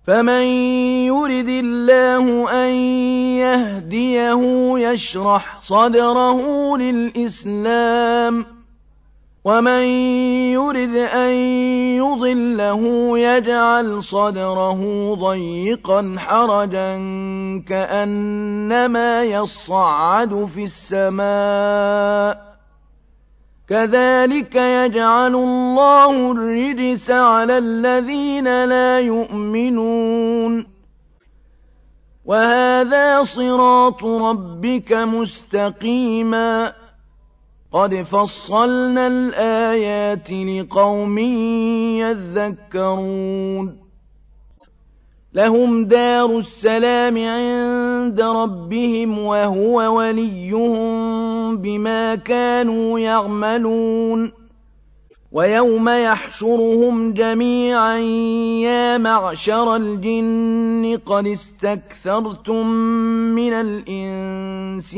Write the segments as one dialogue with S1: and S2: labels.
S1: فمن يرد الله أن يهديه يشرح صدره للإسلام، ومن يرد أن يضله يجعل صدره ضيقا حرجا كأنما يصعد في السماء، كذلك يجعل الله الرجس على الذين لا يؤمنون. وهذا صراط ربك مستقيما، قد فصلنا الآيات لقوم يذكرون. لهم دار السلام عند ربهم وهو وليهم بما كانوا يعملون. ويوم يحشرهم جميعا يا معشر الجن قد استكثرتم من الإنس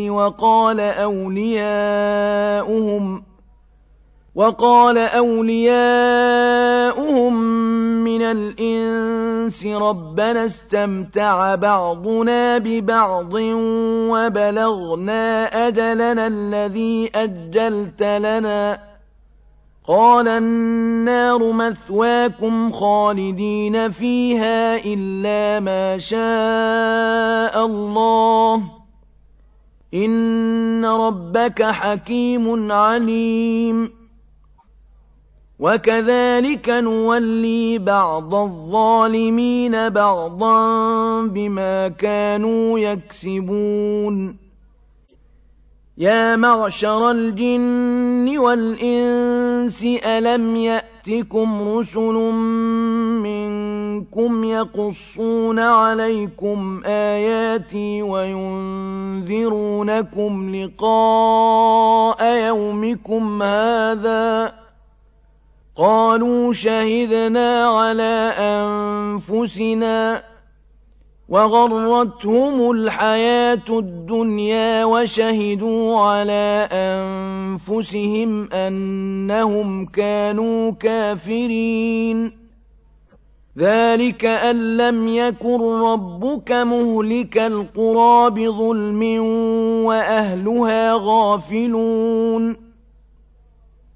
S1: وقال أولياؤهم من الإنس ربنا استمتع بعضنا ببعض وبلغنا أجلنا الذي أجلت لنا، قال النار مثواكم خالدين فيها إلا ما شاء الله، إن ربك حكيم عليم. وكذلك نولي بعض الظالمين بعضا بما كانوا يكسبون. يا معشر الجن والإنس ألم يأتكم رسل منكم يقصون عليكم آياتي وينذرونكم لقاء يومكم هذا؟ قالوا شهدنا على أنفسنا وغرتهم الحياة الدنيا وشهدوا على أنفسهم أنهم كانوا كافرين. ذلك أن لم يكن ربك مهلك القرى بظلم وأهلها غافلون.